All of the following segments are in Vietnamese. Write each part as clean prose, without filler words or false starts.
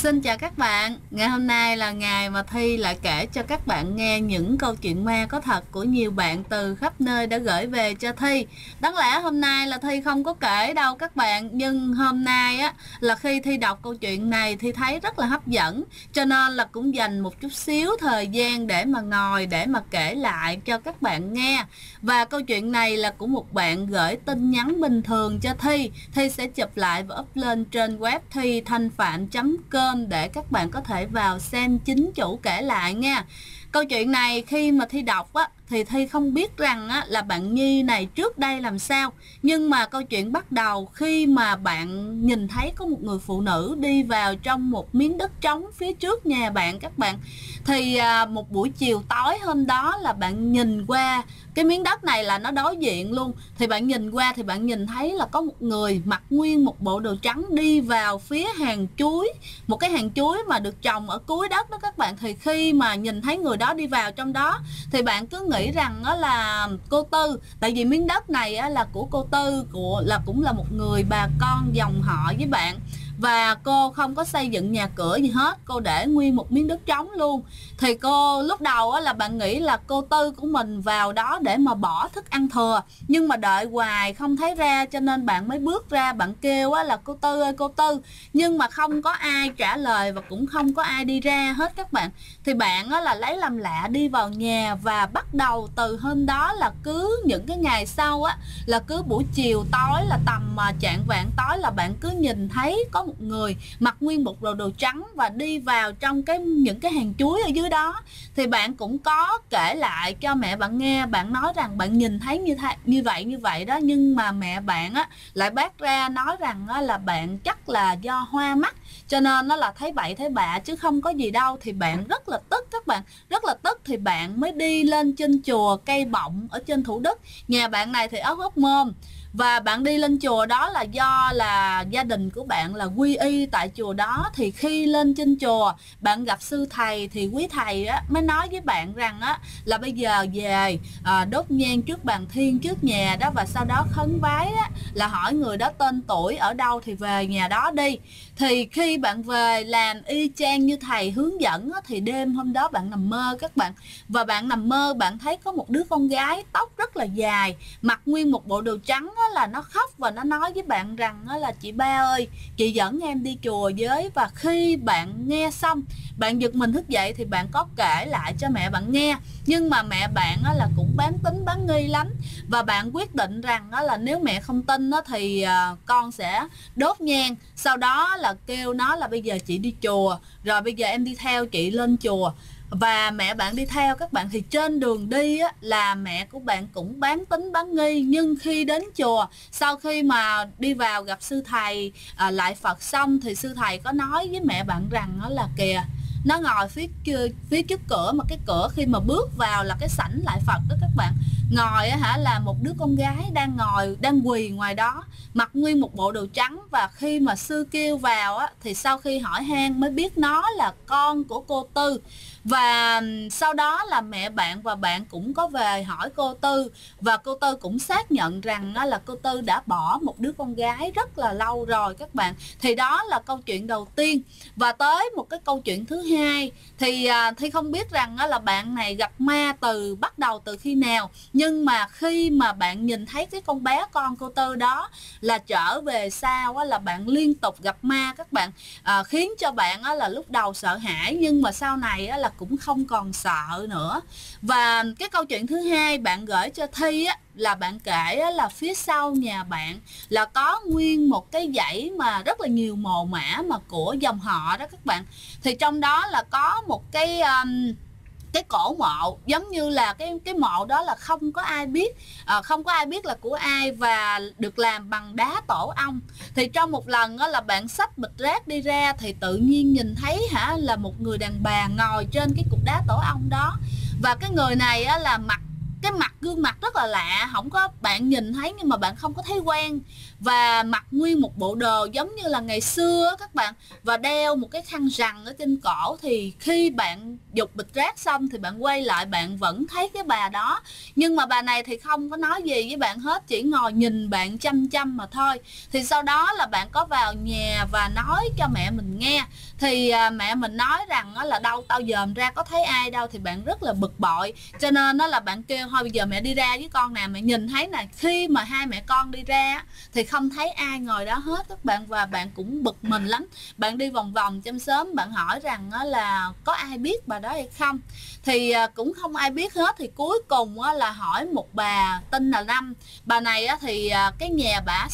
Xin chào các bạn, ngày hôm nay là ngày mà Thi lại kể cho các bạn nghe những câu chuyện ma có thật của nhiều bạn từ khắp nơi đã gửi về cho Thi. Đáng lẽ hôm nay là Thi không có kể đâu các bạn, nhưng hôm nay á là khi Thi đọc câu chuyện này Thi thấy rất là hấp dẫn, cho nên là cũng dành một chút xíu thời gian để mà ngồi để mà kể lại cho các bạn nghe. Và câu chuyện này là của một bạn gửi tin nhắn bình thường cho Thi. Thi sẽ chụp lại và up lên trên web thithanhpham.com để các bạn có thể vào xem chính chủ kể lại nha. Câu chuyện này khi mà Thi đọc á thì Thi không biết rằng á, là bạn Nhi này trước đây làm sao. Nhưng mà câu chuyện bắt đầu khi mà bạn nhìn thấy có một người phụ nữ đi vào trong một miếng đất trống phía trước nhà bạn các bạn. Thì một buổi chiều tối hôm đó là bạn nhìn qua cái miếng đất này là nó đối diện luôn. Thì bạn nhìn qua thì bạn nhìn thấy là có một người mặc nguyên một bộ đồ trắng đi vào phía hàng chuối. Một cái hàng chuối mà được trồng ở cuối đất đó các bạn. Thì khi mà nhìn thấy người đó đi vào trong đó thì bạn cứ nghĩ rằng đó là cô Tư. Tại vì miếng đất này á, là của cô Tư, cũng là một người bà con dòng họ với bạn. Và cô không có xây dựng nhà cửa gì hết, cô để nguyên một miếng đất trống luôn. Thì cô lúc đầu á, là bạn nghĩ là cô Tư của mình vào đó để mà bỏ thức ăn thừa. Nhưng mà đợi hoài không thấy ra, cho nên bạn mới bước ra bạn kêu á, là cô Tư ơi cô Tư. Nhưng mà không có ai trả lời và cũng không có ai đi ra hết các bạn. Thì bạn á, là lấy làm lạ đi vào nhà. Và bắt đầu từ hôm đó là cứ những cái ngày sau á, là cứ buổi chiều tối là tầm chạng vạng tối là bạn cứ nhìn thấy có một người mặc nguyên một bộ đồ trắng và đi vào trong những cái hàng chuối ở dưới đó. Thì bạn cũng có kể lại cho mẹ bạn nghe, bạn nói rằng bạn nhìn thấy như vậy đó. Nhưng mà mẹ bạn á lại bác ra nói rằng á, là bạn chắc là do hoa mắt cho nên nó là thấy bậy thấy bạ chứ không có gì đâu. Thì bạn rất là tức các bạn, rất là tức. Thì bạn mới đi lên trên chùa Cây Bọng ở trên Thủ Đức. Nhà bạn này thì ở Hóc Môn. Và bạn đi lên chùa đó là do là gia đình của bạn là quy y tại chùa đó. Thì khi lên trên chùa bạn gặp sư thầy thì quý thầy á, mới nói với bạn rằng á, là bây giờ về đốt nhang trước bàn thiên trước nhà đó. Và sau đó khấn vái á, là hỏi người đó tên tuổi ở đâu thì về nhà đó đi. Thì khi bạn về làm y chang như thầy hướng dẫn á, thì đêm hôm đó bạn nằm mơ các bạn. Và bạn nằm mơ bạn thấy có một đứa con gái tóc rất là dài, mặc nguyên một bộ đồ trắng á, là nó khóc và nó nói với bạn rằng á, là chị ba ơi, chị dẫn em đi chùa với. Và khi bạn nghe xong bạn giật mình thức dậy thì bạn có kể lại cho mẹ bạn nghe. Nhưng mà mẹ bạn á, là cũng bán tín bán nghi lắm. Và bạn quyết định rằng á, là nếu mẹ không tin á, thì con sẽ đốt nhang. Sau đó là kêu nó là bây giờ chị đi chùa, rồi bây giờ em đi theo chị lên chùa. Và mẹ bạn đi theo các bạn. Thì trên đường đi á, là mẹ của bạn cũng bán tín bán nghi. Nhưng khi đến chùa, sau khi mà đi vào gặp sư thầy lại Phật xong, thì sư thầy có nói với mẹ bạn rằng đó là kìa, nó ngồi phía trước cửa, mà cái cửa khi mà bước vào là cái sảnh lại Phật đó các bạn. Ngồi á là một đứa con gái đang quỳ ngoài đó, mặc nguyên một bộ đồ trắng. Và khi mà sư kêu vào á, thì sau khi hỏi han mới biết nó là con của cô Tư. Và sau đó là mẹ bạn và bạn cũng có về hỏi cô Tư. Và cô Tư cũng xác nhận rằng là cô Tư đã bỏ một đứa con gái rất là lâu rồi các bạn. Thì đó là câu chuyện đầu tiên. Và tới một cái câu chuyện thứ hai thì không biết rằng là bạn này gặp ma bắt đầu từ khi nào. Nhưng mà khi mà bạn nhìn thấy cái con bé con cô Tư đó là trở về sau là bạn liên tục gặp ma các bạn. Khiến cho bạn là lúc đầu sợ hãi, nhưng mà sau này là cũng không còn sợ nữa. Và cái câu chuyện thứ hai bạn gửi cho Thi á, là bạn kể là phía sau nhà bạn là có nguyên một cái dãy mà rất là nhiều mồ mả mà của dòng họ đó các bạn. Thì trong đó là có một cái cổ mộ, giống như là cái mộ đó là không có ai biết là của ai, và được làm bằng đá tổ ong. Thì trong một lần đó là bạn xách bịch rác đi ra thì tự nhiên nhìn thấy là một người đàn bà ngồi trên cái cục đá tổ ong đó. Và cái người này là mặc cái mặt gương mặt rất là lạ, không có, bạn nhìn thấy nhưng mà bạn không có thấy quen, và mặc nguyên một bộ đồ giống như là ngày xưa các bạn, và đeo một cái khăn rằn ở trên cổ. Thì khi bạn dục bịch rác xong thì bạn quay lại bạn vẫn thấy cái bà đó, nhưng mà bà này thì không có nói gì với bạn hết, chỉ ngồi nhìn bạn chăm chăm mà thôi. Thì sau đó là bạn có vào nhà và nói cho mẹ mình nghe, thì mẹ mình nói rằng là đâu tao dòm ra có thấy ai đâu. Thì bạn rất là bực bội, cho nên là bạn kêu thôi bây giờ mẹ đi ra với con nè, mẹ nhìn thấy nè. Khi mà hai mẹ con đi ra thì không thấy ai ngồi đó hết các bạn, và bạn cũng bực mình lắm. Bạn đi vòng vòng trong xóm, bạn hỏi rằng là có ai biết bà đó hay không, thì cũng không ai biết hết. Thì cuối cùng là hỏi một bà tên là Năm. Bà này thì cái nhà bả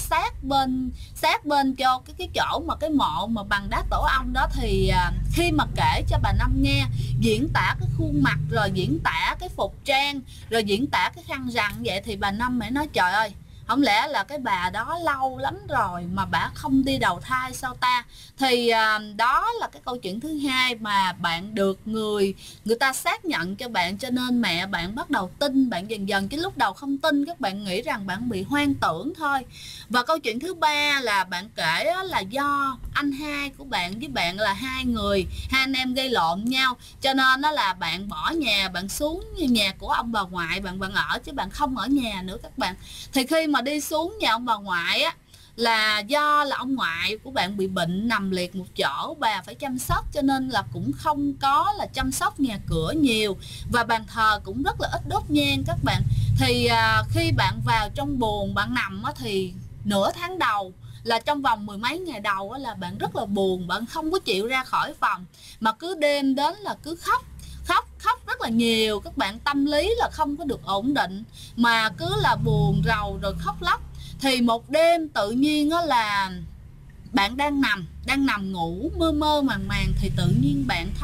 sát bên cho cái chỗ mà cái mộ mà bằng đá tổ ong đó. Thì khi mà kể cho bà Năm nghe, diễn tả cái khuôn mặt, rồi diễn tả cái phục trang, rồi diễn tả cái khăn rằn vậy, thì bà Năm mới nói trời ơi, không lẽ là cái bà đó lâu lắm rồi mà bả không đi đầu thai sao ta. Thì đó là cái câu chuyện thứ hai mà bạn được người ta xác nhận cho bạn, cho nên mẹ bạn bắt đầu tin bạn dần dần, chứ lúc đầu không tin, các bạn nghĩ rằng bạn bị hoang tưởng thôi. Và câu chuyện thứ ba là bạn kể là do anh hai của bạn với bạn là hai anh em gây lộn nhau, cho nên đó là bạn bỏ nhà, bạn xuống nhà của ông bà ngoại bạn ở, chứ bạn không ở nhà nữa các bạn. Thì khi mà đi xuống nhà ông bà ngoại á, là do là ông ngoại của bạn bị bệnh nằm liệt một chỗ, bà phải chăm sóc, cho nên là cũng không có là chăm sóc nhà cửa nhiều, và bàn thờ cũng rất là ít đốt nhang các bạn. Thì khi bạn vào trong buồng bạn nằm á, thì nửa tháng đầu là trong vòng mười mấy ngày đầu á, là bạn rất là buồn, bạn không có chịu ra khỏi phòng, mà cứ đêm đến là cứ khóc rất là nhiều các bạn. Tâm lý là không có được ổn định, mà cứ là buồn rầu rồi khóc lóc. Thì một đêm tự nhiên á, là bạn đang nằm ngủ mơ mơ màng màng, thì tự nhiên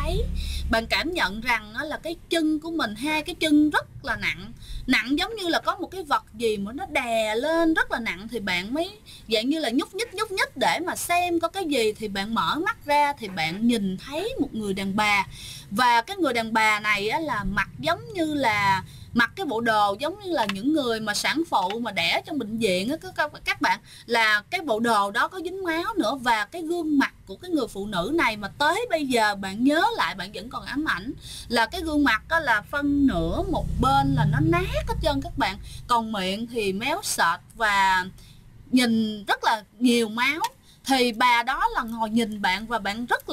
bạn cảm nhận rằng á, là cái chân của mình, hai cái chân rất là nặng giống như là có một cái vật gì mà nó đè lên rất là nặng. Thì bạn mới dạng như là nhúc nhích để mà xem có cái gì. Thì bạn mở mắt ra thì bạn nhìn thấy một người đàn bà, và cái người đàn bà này á, là mặc giống như là mặc cái bộ đồ giống như là những người mà sản phụ mà đẻ trong bệnh viện á, các bạn, là cái bộ đồ đó có dính máu nữa. Và cái gương mặt của cái người phụ nữ này mà tới bây giờ bạn nhớ lại bạn vẫn còn ám ảnh, là cái gương mặt đó là phân nửa một bên là nó nát hết trơn các bạn, còn miệng thì méo sệt và nhìn rất là nhiều máu. Thì bà đó là ngồi nhìn bạn và bạn rất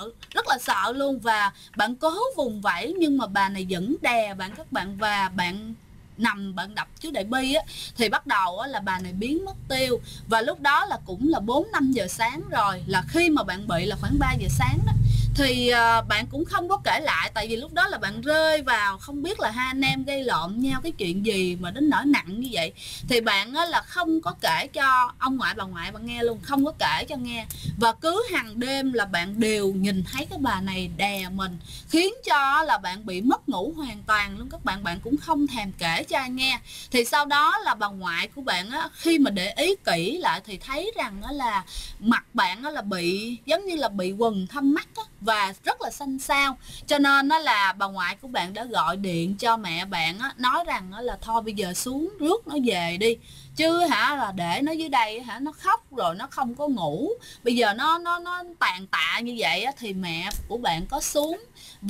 là sợ luôn, và bạn cố vùng vẫy nhưng mà bà này vẫn đè bạn các bạn, và bạn nằm bạn đập chứ đại bi á. Thì bắt đầu á, là bà này biến mất tiêu, và lúc đó là cũng là 4-5 giờ sáng rồi, là khi mà bạn bị là khoảng 3 giờ sáng đó. Thì bạn cũng không có kể lại, tại vì lúc đó là bạn rơi vào không biết là hai anh em gây lộn nhau cái chuyện gì mà đến nỗi nặng như vậy. Thì bạn á, là không có kể cho ông ngoại bà ngoại bạn nghe luôn, không có kể cho nghe. Và cứ hàng đêm là bạn đều nhìn thấy cái bà này đè mình, khiến cho là bạn bị mất ngủ hoàn toàn luôn các bạn. Bạn cũng không thèm kể cho ai nghe. Thì sau đó là bà ngoại của bạn á, khi mà để ý kỹ lại thì thấy rằng á, là mặt bạn á, là bị giống như là bị quầng thâm mắt á, và rất là xanh xao. Cho nên đó là bà ngoại của bạn đã gọi điện cho mẹ bạn á, nói rằng á, là thôi bây giờ xuống rước nó về đi, chứ là để nó dưới đây nó khóc rồi nó không có ngủ, bây giờ nó tàn tạ như vậy á. Thì mẹ của bạn có xuống,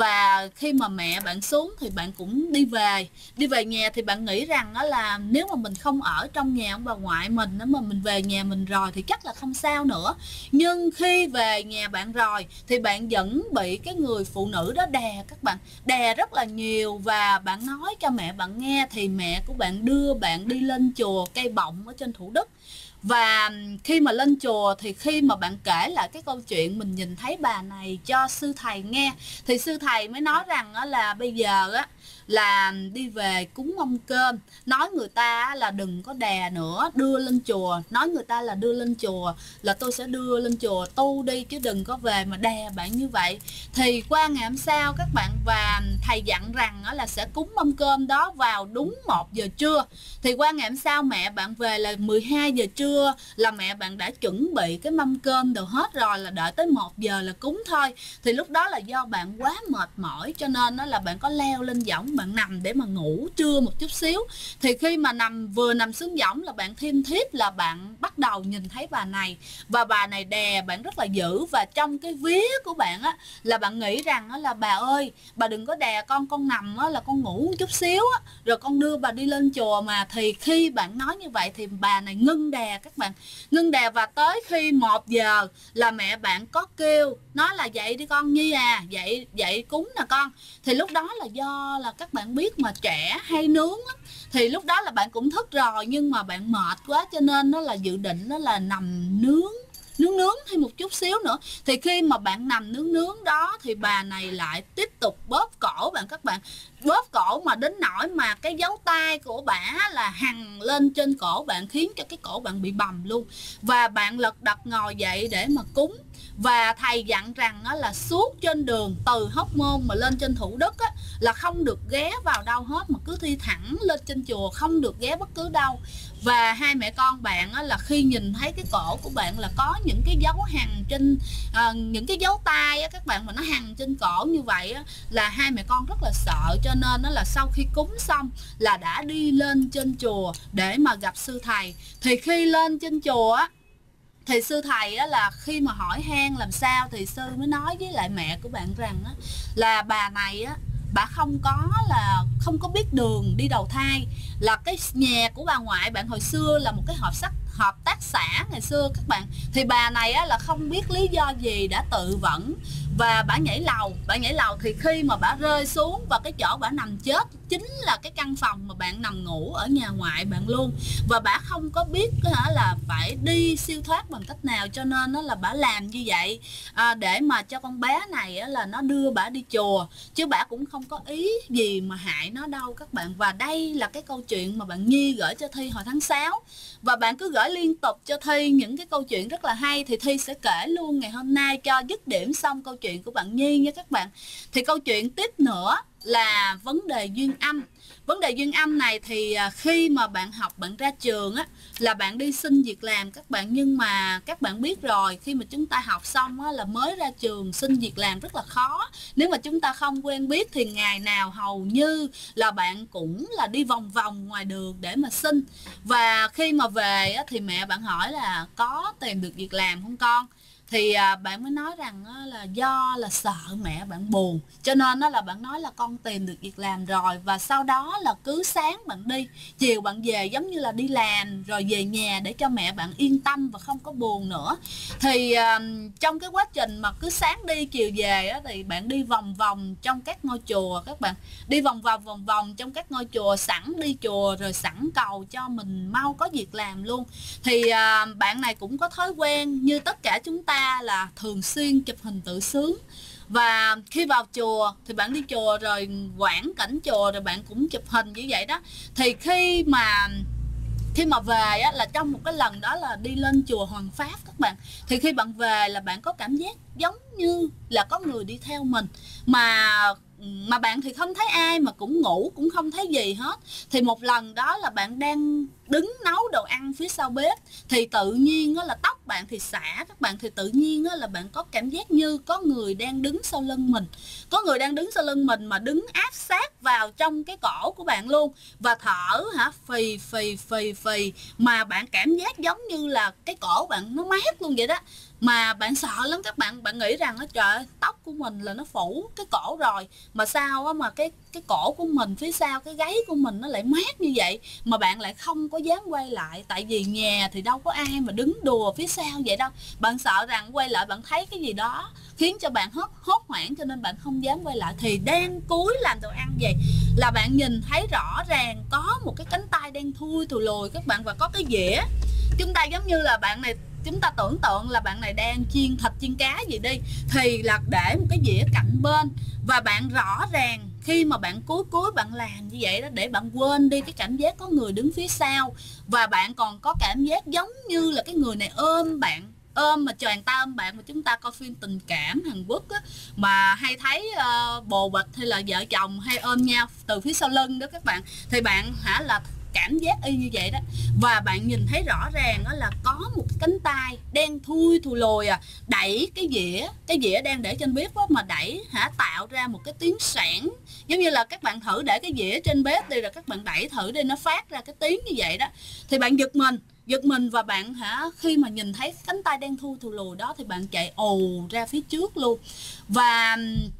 và khi mà mẹ bạn xuống thì bạn cũng đi về nhà. Thì bạn nghĩ rằng đó là nếu mà mình không ở trong nhà ông bà ngoại mình, nếu mà mình về nhà mình rồi thì chắc là không sao nữa. Nhưng khi về nhà bạn rồi thì bạn vẫn bị cái người phụ nữ đó đè các bạn, đè rất là nhiều. Và bạn nói cho mẹ bạn nghe, thì mẹ của bạn đưa bạn đi lên chùa Cây Bọng ở trên Thủ Đức. Và khi mà lên chùa thì khi mà bạn kể lại cái câu chuyện mình nhìn thấy bà này cho sư thầy nghe, thì sư thầy mới nói rằng là bây giờ á là đi về cúng mâm cơm, nói người ta là đừng có đè nữa, đưa lên chùa, nói người ta là đưa lên chùa, là tôi sẽ đưa lên chùa tu đi, chứ đừng có về mà đè bạn như vậy. Thì qua ngày hôm sau các bạn, và thầy dặn rằng là sẽ cúng mâm cơm đó vào đúng 1 giờ trưa. Thì qua ngày hôm sau mẹ bạn về là 12 giờ trưa trưa là mẹ bạn đã chuẩn bị cái mâm cơm đồ hết rồi, là đợi tới 1 giờ là cúng thôi. Thì lúc đó là do bạn quá mệt mỏi cho nên đó là bạn có leo lên võng bạn nằm để mà ngủ trưa một chút xíu. Thì khi mà vừa nằm xuống võng là bạn thêm thiếp là bạn bắt đầu nhìn thấy bà này, và bà này đè bạn rất là dữ, và trong cái vía của bạn á là bạn nghĩ rằng á là bà ơi, bà đừng có đè con nằm á là con ngủ một chút xíu á rồi con đưa bà đi lên chùa mà. Thì khi bạn nói như vậy thì bà này ngưng đè các bạn, ngưng đè, và tới khi 1 giờ là mẹ bạn có kêu nói là dậy đi con Nhi à, dậy cúng nè con. Thì lúc đó là do là các bạn biết mà trẻ hay nướng lắm, thì lúc đó là bạn cũng thức rồi nhưng mà bạn mệt quá cho nên nó là dự định nó là nằm nướng thêm một chút xíu nữa. Thì khi mà bạn nằm nướng đó thì bà này lại tiếp tục bóp cổ bạn các bạn, bóp cổ mà đến nỗi mà cái dấu tay của bả là hằn lên trên cổ bạn, khiến cho cái cổ bạn bị bầm luôn. Và bạn lật đật ngồi dậy để mà cúng. Và thầy dặn rằng là suốt trên đường từ Hóc Môn mà lên trên Thủ Đức á, là không được ghé vào đâu hết mà cứ đi thẳng lên trên chùa, không được ghé bất cứ đâu. Và hai mẹ con bạn á, là khi nhìn thấy cái cổ của bạn là có những cái dấu hằn trên những cái dấu tay á, các bạn, mà nó hằn trên cổ như vậy á, là hai mẹ con rất là sợ, cho nên là sau khi cúng xong là đã đi lên trên chùa để mà gặp sư thầy. Thì khi lên trên chùa á thì sư thầy á, là khi mà hỏi han làm sao thì sư mới nói với lại mẹ của bạn rằng á, là bà này á, bà không có biết đường đi đầu thai, là cái nhà của bà ngoại bạn hồi xưa là một cái hợp tác xã ngày xưa các bạn. Thì bà này á, là không biết lý do gì đã tự vẫn và bà nhảy lầu. Thì khi mà bà rơi xuống và cái chỗ bà nằm chết chính là cái căn phòng mà bạn nằm ngủ ở nhà ngoại bạn luôn. Và bà không có biết là phải đi siêu thoát bằng cách nào, cho nên là bà làm như vậy để mà cho con bé này là nó đưa bà đi chùa, chứ bà cũng không có ý gì mà hại nó đâu các bạn. Và đây là cái câu chuyện mà bạn Nhi gửi cho Thi hồi tháng 6, và bạn cứ gửi liên tục cho Thi những cái câu chuyện rất là hay, thì Thi sẽ kể luôn ngày hôm nay cho dứt điểm xong câu chuyện của bạn Nhi nha các bạn. Thì câu chuyện tiếp nữa là vấn đề duyên âm. Vấn đề duyên âm này thì khi mà bạn học, bạn ra trường á, là bạn đi xin việc làm các bạn. Nhưng mà các bạn biết rồi, khi mà chúng ta học xong á, là mới ra trường xin việc làm rất là khó. Nếu mà chúng ta không quen biết thì ngày nào hầu như là bạn cũng là đi vòng vòng ngoài đường để mà xin. Và khi mà về á, thì mẹ bạn hỏi là có tìm được việc làm không con? Thì bạn mới nói rằng là do là sợ mẹ bạn buồn, cho nên là bạn nói là con tìm được việc làm rồi. Và sau đó là cứ sáng bạn đi, chiều bạn về, giống như là đi làm rồi về nhà để cho mẹ bạn yên tâm và không có buồn nữa. Thì trong cái quá trình mà cứ sáng đi chiều về á, thì bạn đi vòng vòng trong các ngôi chùa các bạn, đi vòng vòng trong các ngôi chùa, sẵn đi chùa rồi sẵn cầu cho mình mau có việc làm luôn. Thì bạn này cũng có thói quen như tất cả chúng ta là thường xuyên chụp hình tự sướng. Và khi vào chùa thì bạn đi chùa rồi quảng cảnh chùa rồi bạn cũng chụp hình như vậy đó. Thì khi mà về á, là trong một cái lần đó là đi lên chùa Hoàng Pháp các bạn, thì khi bạn về là bạn có cảm giác giống như là có người đi theo mình, mà bạn thì không thấy ai, mà cũng ngủ cũng không thấy gì hết. Thì một lần đó là bạn đang đứng nấu đồ ăn phía sau bếp, thì tự nhiên là tóc bạn thì xõa các bạn, thì tự nhiên là bạn có cảm giác như có người đang đứng sau lưng mình, có người đang đứng sau lưng mình mà đứng áp sát vào trong cái cổ của bạn luôn, và thở phì phì, mà bạn cảm giác giống như là cái cổ bạn nó mát luôn vậy đó. Mà bạn sợ lắm các bạn, bạn nghĩ rằng trời ơi, tóc của mình là nó phủ cái cổ rồi, mà sao mà cái cổ của mình phía sau, cái gáy của mình nó lại mát như vậy, mà bạn lại không có dám quay lại, tại vì nhà thì đâu có ai mà đứng đùa phía sau vậy đâu. Bạn sợ rằng quay lại bạn thấy cái gì đó khiến cho bạn hốt hoảng, cho nên bạn không dám quay lại. Thì đang cúi làm đồ ăn vậy là bạn nhìn thấy rõ ràng có một cái cánh tay đang thui thù lùi các bạn, và có cái dĩa. Chúng ta giống như là bạn này, chúng ta tưởng tượng là bạn này đang chiên thịt chiên cá gì đi, thì là để một cái dĩa cạnh bên. Và bạn rõ ràng khi mà bạn cúi bạn làm như vậy đó, để bạn quên đi cái cảm giác có người đứng phía sau. Và bạn còn có cảm giác giống như là cái người này ôm bạn, ôm mà choàng tay ôm bạn, mà chúng ta coi phim tình cảm Hàn Quốc á, mà hay thấy bồ bịch hay là vợ chồng hay ôm nhau từ phía sau lưng đó các bạn. Thì bạn là cảm giác y như vậy đó. Và bạn nhìn thấy rõ ràng đó là có một cái cánh tay đen thui thù lùi đẩy cái dĩa đang để trên bếp đó, mà đẩy tạo ra một cái tiếng sảng, giống như là các bạn thử để cái dĩa trên bếp đi, rồi các bạn đẩy thử đi, nó phát ra cái tiếng như vậy đó. Thì bạn giật mình và bạn khi mà nhìn thấy cánh tay đen thui thù lùi đó thì bạn chạy ồ ra phía trước luôn. Và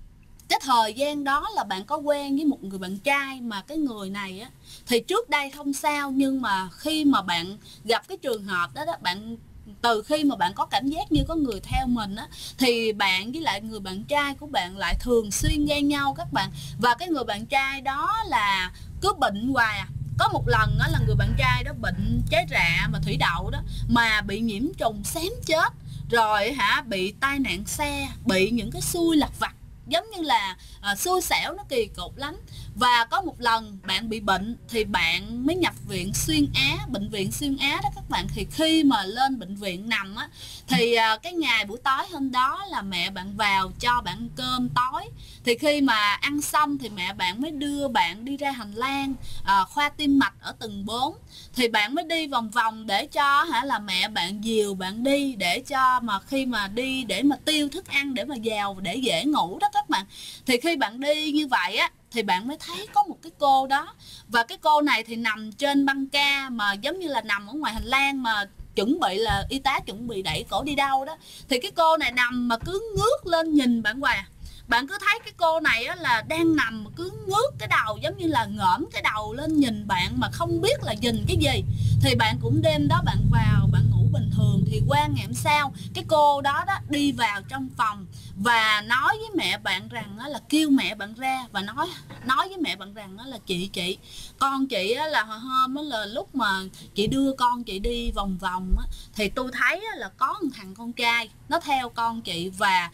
cái thời gian đó là bạn có quen với một người bạn trai, mà cái người này á thì trước đây không sao, nhưng mà khi mà bạn gặp cái trường hợp đó bạn, từ khi mà bạn có cảm giác như có người theo mình á, thì bạn với lại người bạn trai của bạn lại thường xuyên ghen nhau các bạn. Và cái người bạn trai đó là cứ bệnh hoài Có một lần đó là người bạn trai đó bệnh trái rạ mà thủy đậu đó, mà bị nhiễm trùng xém chết, rồi bị tai nạn xe, bị những cái xui lặt vặt, giống như là xui xẻo, nó kỳ cục lắm. Và có một lần bạn bị bệnh thì bạn mới nhập viện xuyên Á, bệnh viện xuyên Á đó các bạn. Thì khi mà lên bệnh viện nằm á, thì cái ngày buổi tối hôm đó là mẹ bạn vào cho bạn cơm tối. Thì khi mà ăn xong thì mẹ bạn mới đưa bạn đi ra hành lang khoa tim mạch ở tầng 4. Thì bạn mới đi vòng vòng để cho là mẹ bạn dìu bạn đi, để cho mà khi mà đi để mà tiêu thức ăn để mà vào để dễ ngủ đó các bạn. Thì khi bạn đi như vậy á thì bạn mới thấy có một cái cô đó, và cái cô này thì nằm trên băng ca, mà giống như là nằm ở ngoài hành lang, mà chuẩn bị là y tá chuẩn bị đẩy cổ đi đâu đó. Thì cái cô này nằm mà cứ ngước lên nhìn bạn hoài. Bạn cứ thấy cái cô này á, là đang nằm mà cứ ngước cái đầu, giống như là ngỡm cái đầu lên nhìn bạn mà không biết là nhìn cái gì. Thì bạn cũng đêm đó bạn vào bạn ngủ bình thường. Thì qua ngày hôm sau cái cô đó đi vào trong phòng và nói với mẹ bạn rằng á, là kêu mẹ bạn ra và nói với mẹ bạn rằng á, là chị con chị á, là hồi hôm á, là lúc mà chị đưa con chị đi vòng vòng á, thì tôi thấy á, là có một thằng con trai nó theo con chị, và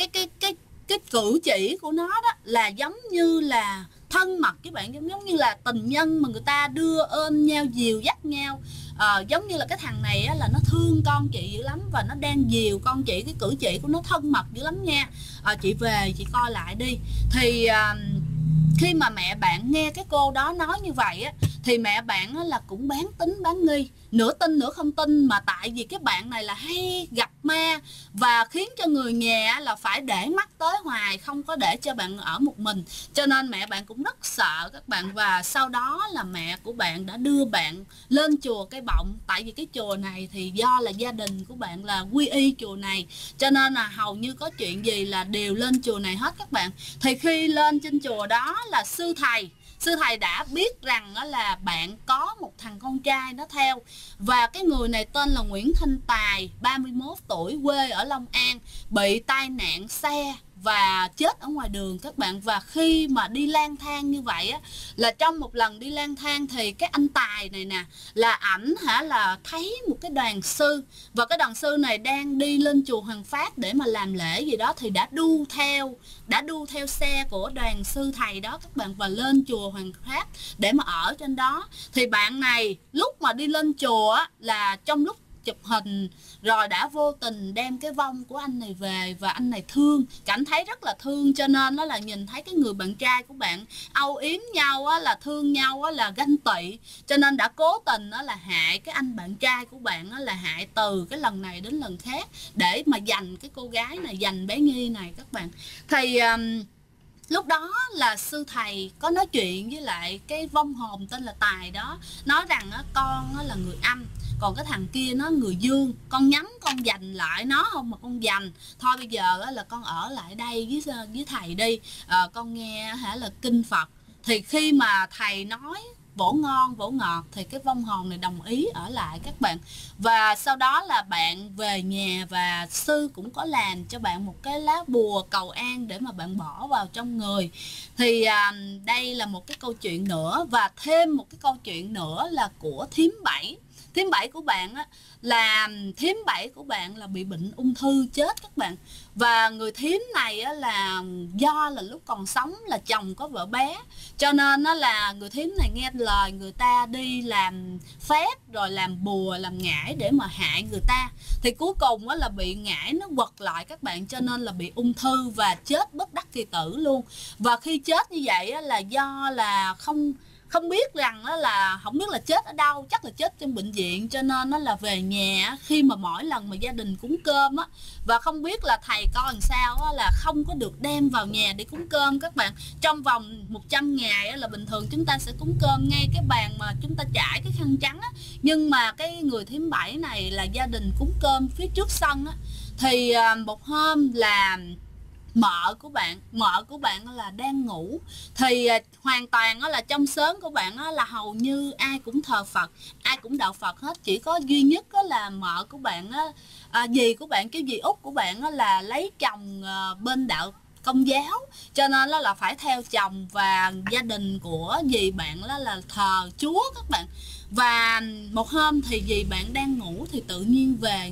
cái cử chỉ của nó đó là giống như là thân mật với bạn, giống như là tình nhân mà người ta đưa ôm nhau dìu dắt nhau. Giống như là cái thằng này á, là nó thương con chị dữ lắm và nó đang dìu con chị, cái cử chỉ của nó thân mật dữ lắm nha. Chị về chị coi lại đi. Thì khi mà mẹ bạn nghe cái cô đó nói như vậy á, thì mẹ bạn á, là cũng bán tín bán nghi, nửa tin nửa không tin, mà tại vì cái bạn này là hay gặp ma và khiến cho người nhà là phải để mắt tới hoài, không có để cho bạn ở một mình, cho nên mẹ bạn cũng rất sợ các bạn. Và sau đó là mẹ của bạn đã đưa bạn lên chùa Cây Bọng, tại vì cái chùa này thì do là gia đình của bạn là quy y chùa này, cho nên là hầu như có chuyện gì là đều lên chùa này hết các bạn. Thì khi lên trên chùa đó là sư thầy đã biết rằng là bạn có một thằng con trai nó theo. Và cái người này tên là Nguyễn Thanh Tài, 31 tuổi, quê ở Long An, bị tai nạn xe và chết ở ngoài đường các bạn. Và khi mà đi lang thang như vậy á, là trong một lần đi lang thang thì cái anh Tài này nè, là ảnh là thấy một cái đoàn sư, và cái đoàn sư này đang đi lên chùa Hoàng Pháp để mà làm lễ gì đó, thì đã đu theo xe của đoàn sư thầy đó các bạn, và lên chùa Hoàng Pháp để mà ở trên đó. Thì bạn này lúc mà đi lên chùa á, là trong lúc chụp hình rồi đã vô tình đem cái vong của anh này về, và anh này cảm thấy rất là thương, cho nên đó là nhìn thấy cái người bạn trai của bạn âu yếm nhau á, là thương nhau á, là ganh tị, cho nên đã cố tình đó là hại cái anh bạn trai của bạn á, là hại từ cái lần này đến lần khác để mà giành cái cô gái này, giành bé Nhi này các bạn. Thì lúc đó là sư thầy có nói chuyện với lại cái vong hồn tên là Tài đó, nói rằng con là người âm, còn cái thằng kia nó người dương, con nhắm con giành lại nó không mà con giành thôi, bây giờ là con ở lại đây với thầy đi, con nghe là kinh Phật. Thì khi mà thầy nói vỗ ngon vỗ ngọt thì cái vong hồn này đồng ý ở lại các bạn. Và sau đó là bạn về nhà và sư cũng có làm cho bạn một cái lá bùa cầu an để mà bạn bỏ vào trong người. Thì đây là một cái câu chuyện nữa, và thêm một cái câu chuyện nữa là của thím Bảy. Thím Bảy của bạn á, là thím Bảy của bạn là bị bệnh ung thư chết các bạn. Và người thím này á, là do là lúc còn sống là chồng có vợ bé, cho nên á, là người thím này nghe lời người ta đi làm phép rồi làm bùa làm ngải để mà hại người ta. Thì cuối cùng á, là bị ngải nó quật lại các bạn, cho nên là bị ung thư và chết bất đắc kỳ tử luôn. Và khi chết như vậy á, là do là không không biết rằng đó là không biết là chết ở đâu, chắc là chết trong bệnh viện, cho nên nó là về nhà khi mà mỗi lần mà gia đình cúng cơm á, và không biết là thầy coi làm sao á, là không có được đem vào nhà để cúng cơm các bạn. Trong vòng 100 ngày á, là bình thường chúng ta sẽ cúng cơm ngay cái bàn mà chúng ta trải cái khăn trắng á, nhưng mà cái người thím Bảy này là gia đình cúng cơm phía trước sân á. Thì một hôm là mợ của bạn là đang ngủ, thì hoàn toàn là trong xóm của bạn là hầu như ai cũng thờ Phật, ai cũng đạo Phật hết, chỉ có duy nhất là mợ của bạn, dì của bạn, cái dì út của bạn là lấy chồng bên đạo Công giáo, cho nên là phải theo chồng, và gia đình của dì bạn là thờ Chúa các bạn. Và một hôm thì dì bạn đang ngủ thì tự nhiên về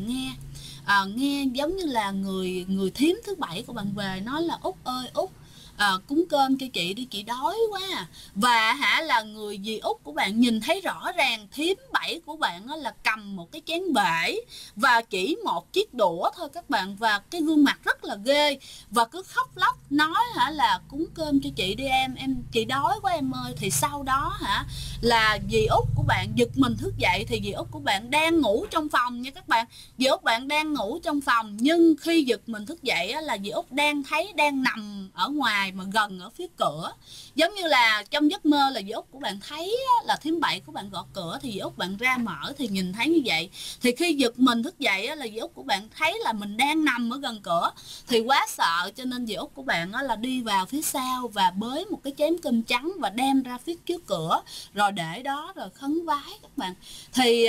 nghe giống như là người thím thứ Bảy của bạn về nói là Út ơi Út, cúng cơm cho chị đi, chị đói quá. Và là người dì út của bạn nhìn thấy rõ ràng thím Bảy của bạn là cầm một cái chén bể và chỉ một chiếc đũa thôi các bạn, và cái gương mặt rất là ghê, và cứ khóc lóc nói là cúng cơm cho chị đi em chị đói quá em ơi. Thì sau đó là dì út của bạn giật mình thức dậy, thì dì út của bạn đang ngủ trong phòng nha các bạn. Dì út bạn đang ngủ trong phòng, nhưng khi giật mình thức dậy là dì út đang nằm ở ngoài mà gần ở phía cửa, giống như là trong giấc mơ là dì út của bạn thấy là thím Bảy của bạn gõ cửa, thì dì út bạn ra mở thì nhìn thấy như vậy. Thì khi giật mình thức dậy là dì út của bạn thấy là mình đang nằm ở gần cửa, thì quá sợ, cho nên dì út của bạn là đi vào phía sau và bới một cái chén cơm trắng và đem ra phía trước cửa, rồi để đó rồi khấn vái các bạn. Thì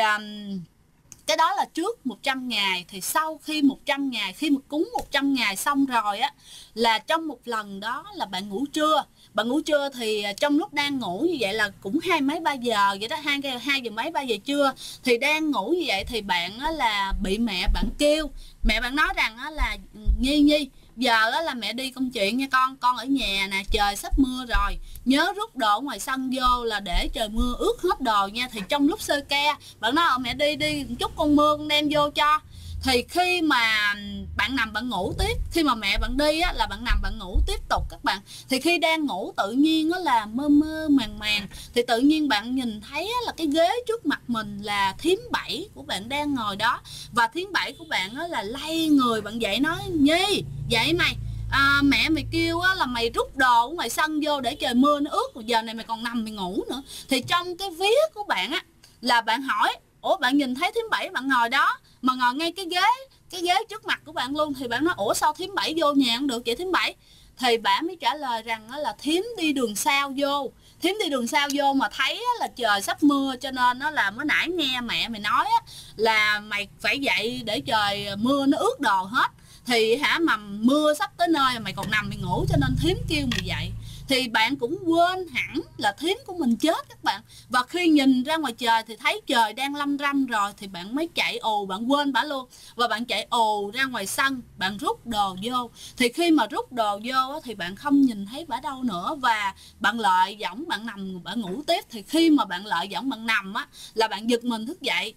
cái đó là trước 100 ngày. Thì sau khi 100 ngày, khi mà cúng 100 ngày xong rồi là trong một lần đó là bạn ngủ trưa, thì trong lúc đang ngủ như vậy là cũng 2 mấy 3 giờ vậy đó, 2 giờ mấy 3 giờ trưa, thì đang ngủ như vậy thì bạn là bị mẹ bạn kêu. Mẹ bạn nói rằng là Nhi giờ là mẹ đi công chuyện nha con ở nhà nè, trời sắp mưa rồi, nhớ rút đồ ngoài sân vô là để trời mưa ướt hết đồ nha. Thì trong lúc sơ ke bạn nói mẹ đi chút con mưa con đem vô cho. Thì khi mà bạn nằm bạn ngủ tiếp, khi mà mẹ bạn đi là bạn nằm bạn ngủ tiếp tục các bạn. Thì khi đang ngủ tự nhiên là mơ màng, thì tự nhiên bạn nhìn thấy là cái ghế trước mặt mình là thím Bảy của bạn đang ngồi đó, và thím Bảy của bạn là lay người bạn dậy nói Nhi dậy mày, mẹ mày kêu là mày rút đồ ở ngoài sân vô để trời mưa nó ướt, giờ này mày còn nằm mày ngủ nữa. Thì trong cái vía của bạn là bạn hỏi ủa bạn nhìn thấy thím Bảy bạn ngồi đó mà ngồi ngay cái ghế trước mặt của bạn luôn. Thì bạn nói ủa sao thím Bảy vô nhà không được vậy thím Bảy? Thì bà mới trả lời rằng là thím đi đường sau vô mà thấy là trời sắp mưa, cho nên nó là mới nãy nghe mẹ mày nói là mày phải dậy để trời mưa nó ướt đồ hết. Thì mà mưa sắp tới nơi mày còn nằm mày ngủ, cho nên thím kêu mày dậy. Thì bạn cũng quên hẳn là thím của mình chết các bạn. Và khi nhìn ra ngoài trời thì thấy trời đang lâm râm rồi, thì bạn mới chạy ồ, bạn quên bả luôn, và bạn chạy ồ ra ngoài sân, bạn rút đồ vô. Thì khi mà rút đồ vô thì bạn không nhìn thấy bả đâu nữa, và bạn lợi võng bạn nằm bạn ngủ tiếp. Thì khi mà bạn lợi võng bạn nằm là bạn giật mình thức dậy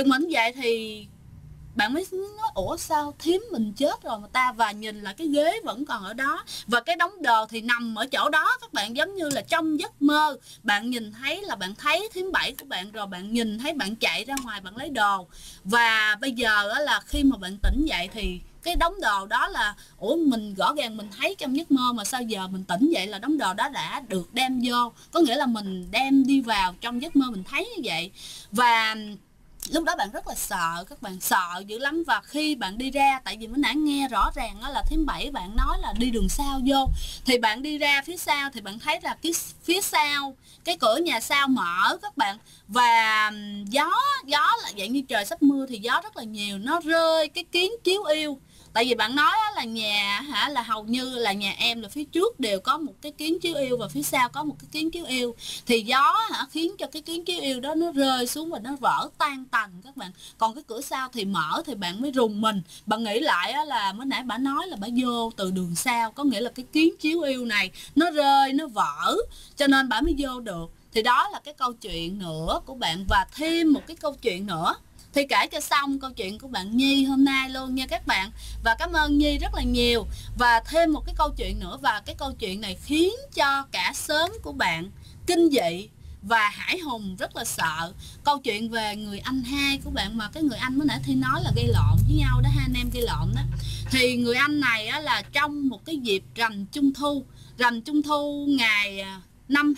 thì bạn mới nói ủa sao thím mình chết rồi mà ta, và nhìn là cái ghế vẫn còn ở đó, và cái đống đồ thì nằm ở chỗ đó các bạn. Giống như là trong giấc mơ bạn nhìn thấy là bạn thấy thím Bảy của bạn, rồi bạn nhìn thấy bạn chạy ra ngoài bạn lấy đồ. Và bây giờ là khi mà bạn tỉnh dậy thì cái đống đồ đó là ủa mình rõ ràng mình thấy trong giấc mơ, mà sao giờ mình tỉnh dậy là đống đồ đó đã được đem vô, có nghĩa là mình đem đi vào trong giấc mơ mình thấy như vậy. Và lúc đó bạn rất là sợ, các bạn sợ dữ lắm. Và khi bạn đi ra, tại vì mới nãy nghe rõ ràng là thím Bảy bạn nói là đi đường sau vô, thì bạn đi ra phía sau thì bạn thấy là cái phía sau cái cửa nhà sau mở các bạn. Và gió là dạng như trời sắp mưa thì gió rất là nhiều, nó rơi cái kiến chiếu yêu. Tại vì bạn nói là nhà là hầu như là nhà em là phía trước đều có một cái kiến chiếu yêu và phía sau có một cái kiến chiếu yêu. Thì gió khiến cho cái kiến chiếu yêu đó nó rơi xuống và nó vỡ tan tành các bạn. Còn cái cửa sau thì mở, thì bạn mới rùng mình. Bạn nghĩ lại là mới nãy bà nói là bà vô từ đường sau, có nghĩa là cái kiến chiếu yêu này nó rơi nó vỡ, cho nên bà mới vô được. Thì đó là cái câu chuyện nữa của bạn. Và thêm một cái câu chuyện nữa thì kể cho xong câu chuyện của bạn Nhi hôm nay luôn nha các bạn. Và cảm ơn Nhi rất là nhiều. Và thêm một cái câu chuyện nữa, và cái câu chuyện này khiến cho cả xóm của bạn kinh dị và Hải Hùng rất là sợ. Câu chuyện về người anh hai của bạn mà cái người anh mới nãy Thi nói là gây lộn với nhau đó, hai anh em gây lộn đó. Thì người anh này á, là trong một cái dịp rằm Trung Thu ngày năm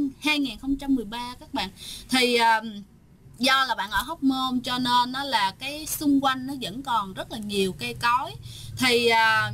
2013 các bạn. Thì do là bạn ở Hóc Môn cho nên nó là cái xung quanh nó vẫn còn rất là nhiều cây cối. Thì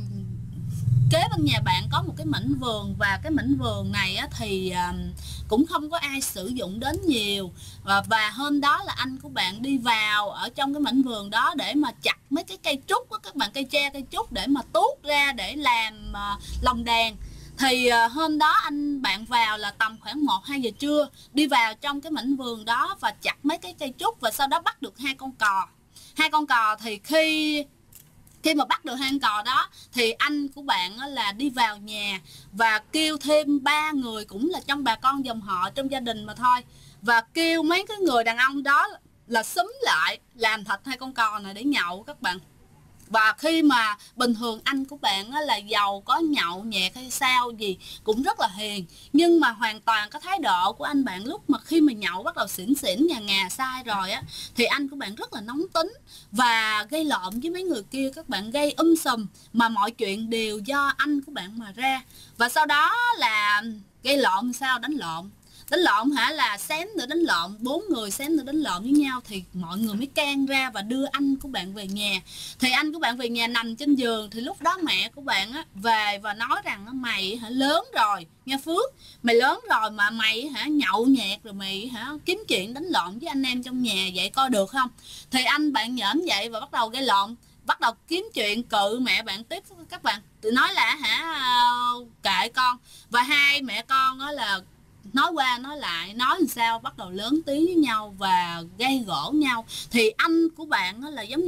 kế bên nhà bạn có một cái mảnh vườn, và cái mảnh vườn này á, thì cũng không có ai sử dụng đến nhiều. Và hôm đó là anh của bạn đi vào ở trong cái mảnh vườn đó để mà chặt mấy cái cây trúc á, các bạn, cây tre cây trúc để mà tuốt ra để làm lồng đèn. Thì hôm đó anh bạn vào là tầm khoảng 1-2 giờ trưa, đi vào trong cái mảnh vườn đó và chặt mấy cái cây trúc, và sau đó bắt được 2 con cò. 2 con cò thì khi mà bắt được 2 con cò đó thì anh của bạn là đi vào nhà và kêu thêm 3 người cũng là trong bà con dòng họ trong gia đình mà thôi, và kêu mấy cái người đàn ông đó là xúm lại làm thịt 2 con cò này để nhậu các bạn. Và khi mà bình thường anh của bạn là giàu có nhậu nhẹt hay sao gì cũng rất là hiền, nhưng mà hoàn toàn cái thái độ của anh bạn lúc mà khi mà nhậu bắt đầu xỉn xỉn ngà sai rồi á, thì anh của bạn rất là nóng tính và gây lộn với mấy người kia các bạn, gây sùm, mà mọi chuyện đều do anh của bạn mà ra. Và sau đó là gây lộn sao, đánh lộn hả, là xém nữa đánh lộn, 4 người xém nữa đánh lộn với nhau, thì mọi người mới can ra và đưa anh của bạn về nhà. Thì anh của bạn về nhà nằm trên giường, thì lúc đó mẹ của bạn á về và nói rằng mày hả lớn rồi nha Phước, mày lớn rồi mà mày hả nhậu nhẹt rồi mày hả kiếm chuyện đánh lộn với anh em trong nhà vậy coi được không. Thì anh bạn nhởn vậy và bắt đầu gây lộn, bắt đầu kiếm chuyện cự mẹ bạn tiếp các bạn. Tự nói là hả kệ con, và hai mẹ con đó là nói qua nói lại, nói làm sao bắt đầu lớn tiếng với nhau và gây gổ nhau. Thì anh của bạn là giống như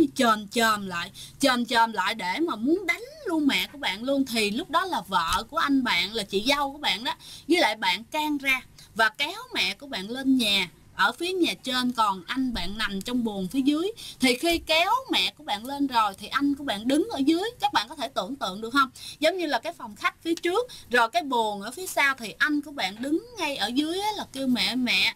chồm lại để mà muốn đánh luôn mẹ của bạn luôn. Thì lúc đó là vợ của anh bạn, là chị dâu của bạn đó, với lại bạn can ra và kéo mẹ của bạn lên nhà ở phía nhà trên, còn anh bạn nằm trong buồng phía dưới. Thì khi kéo mẹ của bạn lên rồi thì anh của bạn đứng ở dưới, các bạn có thể tưởng tượng được không, giống như là cái phòng khách phía trước rồi cái buồng ở phía sau, thì anh của bạn đứng ngay ở dưới là kêu mẹ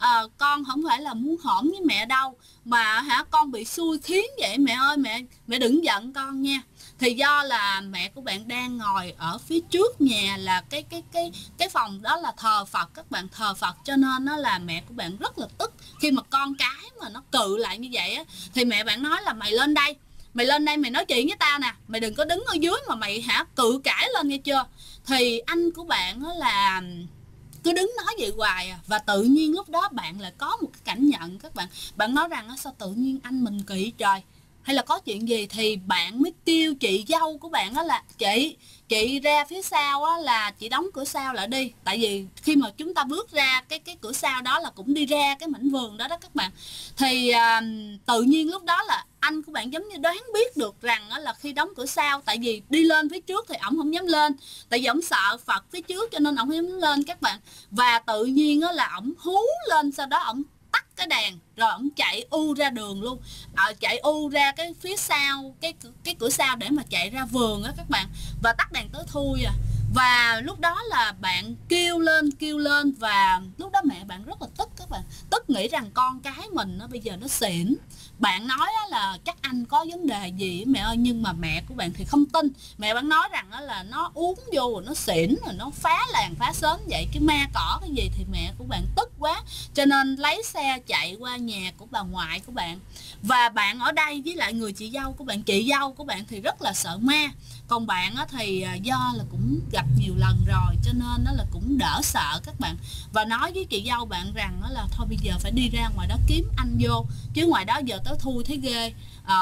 con không phải là muốn hổn với mẹ đâu, mà hả con bị xui khiến vậy mẹ ơi, mẹ đừng giận con nha. Thì do là mẹ của bạn đang ngồi ở phía trước nhà, là cái phòng đó là thờ Phật các bạn, thờ Phật, cho nên nó là mẹ của bạn rất là tức khi mà con cái mà nó cự lại như vậy á. Thì mẹ bạn nói là mày lên đây mày nói chuyện với tao nè, mày đừng có đứng ở dưới mà mày hả cự cãi lên nghe chưa. Thì anh của bạn là cứ đứng nói vậy hoài à. Và tự nhiên lúc đó bạn lại có một cái cảm nhận các bạn, bạn nói rằng sao tự nhiên anh mình kỳ trời, hay là có chuyện gì. Thì bạn mới kêu chị dâu của bạn đó là chị ra phía sau á, là chị đóng cửa sau lại đi, tại vì khi mà chúng ta bước ra cái cửa sau đó là cũng đi ra cái mảnh vườn đó các bạn. Thì tự nhiên lúc đó là anh của bạn giống như đoán biết được rằng là khi đóng cửa sau, tại vì đi lên phía trước thì ổng không dám lên, tại vì ổng sợ Phật phía trước cho nên ổng không dám lên các bạn. Và tự nhiên là ổng hú lên, sau đó ổng tắt cái đèn rồi ổng chạy ra đường luôn, chạy ra cái phía sau cái cửa sau để mà chạy ra vườn á các bạn, và tắt đèn tới thui à. Và lúc đó là bạn kêu lên và lúc đó mẹ bạn rất là tức các bạn, tức nghĩ rằng con cái mình nó bây giờ nó xỉn. Bạn nói là chắc anh có vấn đề gì mẹ ơi, nhưng mà mẹ của bạn thì không tin. Mẹ bạn nói rằng là nó uống vô rồi nó xỉn rồi nó phá làng phá xóm vậy, cái ma cỏ cái gì. Thì mẹ của bạn tức quá cho nên lấy xe chạy qua nhà của bà ngoại của bạn. Và bạn ở đây với lại người chị dâu của bạn thì rất là sợ ma. Còn bạn thì do là cũng gặp nhiều lần rồi cho nên nó là cũng đỡ sợ các bạn. Và nói với chị dâu bạn rằng là thôi bây giờ phải đi ra ngoài đó kiếm anh vô, chứ ngoài đó giờ tới thui thấy ghê.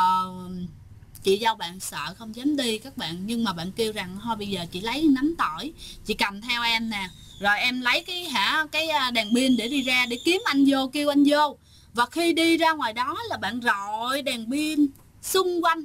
Chị dâu bạn sợ không dám đi các bạn, nhưng mà bạn kêu rằng thôi bây giờ chị lấy nắm tỏi chị cầm theo em nè, rồi em lấy cái đèn pin để đi ra để kiếm anh vô, kêu anh vô. Và khi đi ra ngoài đó là bạn rọi đèn pin xung quanh,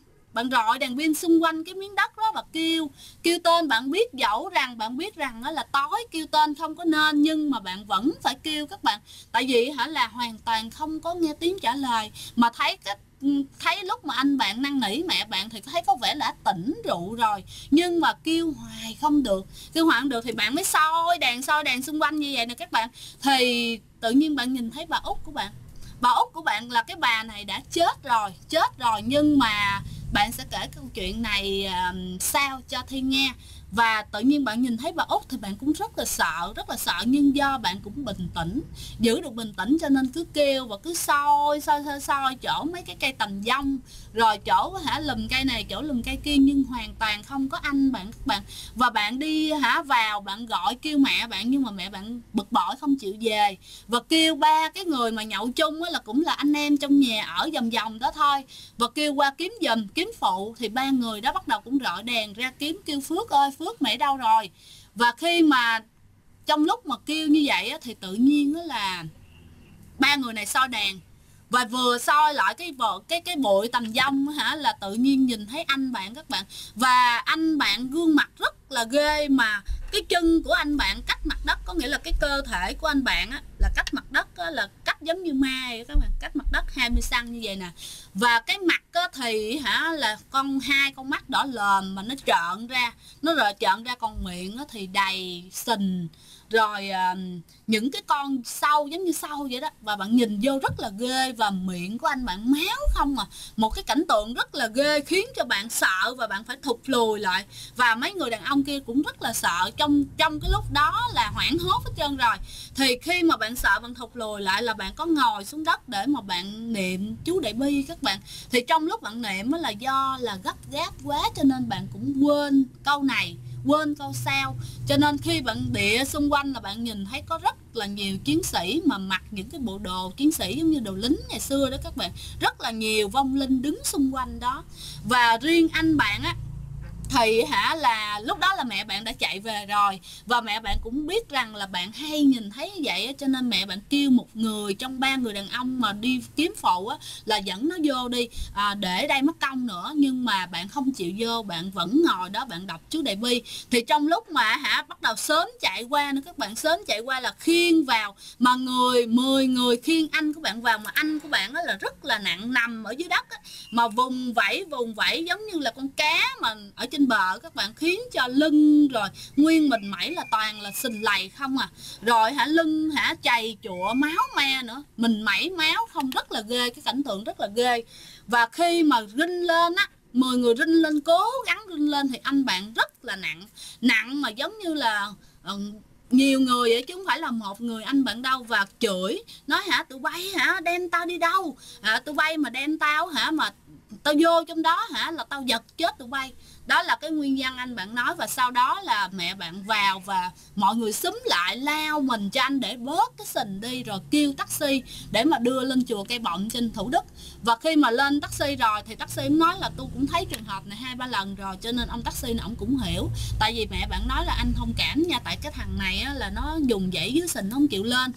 cái miếng đất đó và kêu tên. Bạn biết dẫu rằng bạn biết rằng là tối kêu tên không có nên, nhưng mà bạn vẫn phải kêu các bạn, tại vì là hoàn toàn không có nghe tiếng trả lời, mà thấy thấy lúc mà anh bạn năn nỉ mẹ bạn thì thấy có vẻ đã tỉnh rượu rồi, nhưng mà kêu hoài không được, thì bạn mới soi đèn xung quanh như vậy nè các bạn. Thì tự nhiên bạn nhìn thấy bà út của bạn. Bà út của bạn là cái bà này đã chết rồi, nhưng mà bạn sẽ kể câu chuyện này sao cho Thi nghe. Và tự nhiên bạn nhìn thấy bà út thì bạn cũng rất là sợ, nhưng do bạn cũng bình tĩnh, giữ được bình tĩnh cho nên cứ kêu và cứ soi chỗ mấy cái cây tầm dông, rồi chỗ lùm cây này, chỗ lùm cây kia, nhưng hoàn toàn không có anh bạn các bạn. Và bạn đi vào, bạn gọi kêu mẹ bạn, nhưng mà mẹ bạn bực bội không chịu về, và kêu ba cái người mà nhậu chung là cũng là anh em trong nhà ở vòng vòng đó thôi, và kêu qua kiếm giùm, kiếm phụ. Thì ba người đó bắt đầu cũng rọi đèn ra kiếm, kêu Phước ơi Phước mẹ đâu rồi. Và khi mà trong lúc mà kêu như vậy thì tự nhiên là ba người này soi đèn, và vừa soi lại cái bụi tầm dông là tự nhiên nhìn thấy anh bạn các bạn. Và anh bạn gương mặt rất là ghê, mà cái chân của anh bạn cách mặt đất, có nghĩa là cái cơ thể của anh bạn là cách mặt đất là cách giống như ma vậy các bạn, cách mặt đất 20 cm như vậy nè. Và cái mặt thì là hai con mắt đỏ lòm mà nó trợn ra, còn miệng thì đầy sình, rồi những cái con sâu giống như sâu vậy đó. Và bạn nhìn vô rất là ghê, và miệng của anh bạn máu không à. Một cái cảnh tượng rất là ghê, khiến cho bạn sợ và bạn phải thụt lùi lại. Và mấy người đàn ông kia cũng rất là sợ, trong cái lúc đó là hoảng hốt hết trơn rồi. Thì khi mà bạn sợ, bạn thụt lùi lại là bạn có ngồi xuống đất để mà bạn niệm chú Đại Bi các bạn. Thì trong lúc bạn niệm là do là gấp gáp quá, cho nên bạn cũng quên câu này, quên câu sau. Cho nên khi bạn địa xung quanh là bạn nhìn thấy có rất là nhiều chiến sĩ mà mặc những cái bộ đồ chiến sĩ giống như đồ lính ngày xưa đó các bạn. Rất là nhiều vong linh đứng xung quanh đó. Và riêng anh bạn thì là lúc đó là mẹ bạn đã chạy về rồi, và mẹ bạn cũng biết rằng là bạn hay nhìn thấy như vậy, cho nên mẹ bạn kêu một người trong ba người đàn ông mà đi kiếm phụ là dẫn nó vô đi, để đây mất công nữa. Nhưng mà bạn không chịu vô, bạn vẫn ngồi đó bạn đọc chú Đại Bi. Thì trong lúc mà bắt đầu sớm chạy qua nữa các bạn, sớm chạy qua là khiêng vào, mà 10 người khiêng anh của bạn vào, mà anh của bạn là rất là nặng, nằm ở dưới đất mà vùng vẫy giống như là con cá mà ở trên bờ các bạn, khiến cho lưng rồi nguyên mình mẩy là toàn là sình lầy không à. Rồi lưng chày chụa máu me nữa, mình mẩy máu không, rất là ghê, cái cảnh tượng rất là ghê. Và khi mà rinh lên 10 người rinh lên, cố gắng rinh lên, thì anh bạn rất là nặng mà giống như là nhiều người vậy chứ không phải là một người anh bạn đâu. Và chửi nói tụi bay đem tao đi đâu, tụi bay mà đem tao mà tao vô trong đó là tao giật chết tụi bay. Đó là cái nguyên nhân anh bạn nói. Và sau đó là mẹ bạn vào và mọi người xúm lại lao mình cho anh để bớt cái sình đi, rồi kêu taxi để mà đưa lên chùa Cây Bọng trên Thủ Đức. Và khi mà lên taxi rồi thì taxi cũng nói là tôi cũng thấy trường hợp này 2-3 lần rồi, cho nên ông taxi này ông cũng hiểu. Tại vì mẹ bạn nói là anh thông cảm nha, tại cái thằng này là nó dùng dãy dưới sình, nó không chịu lên,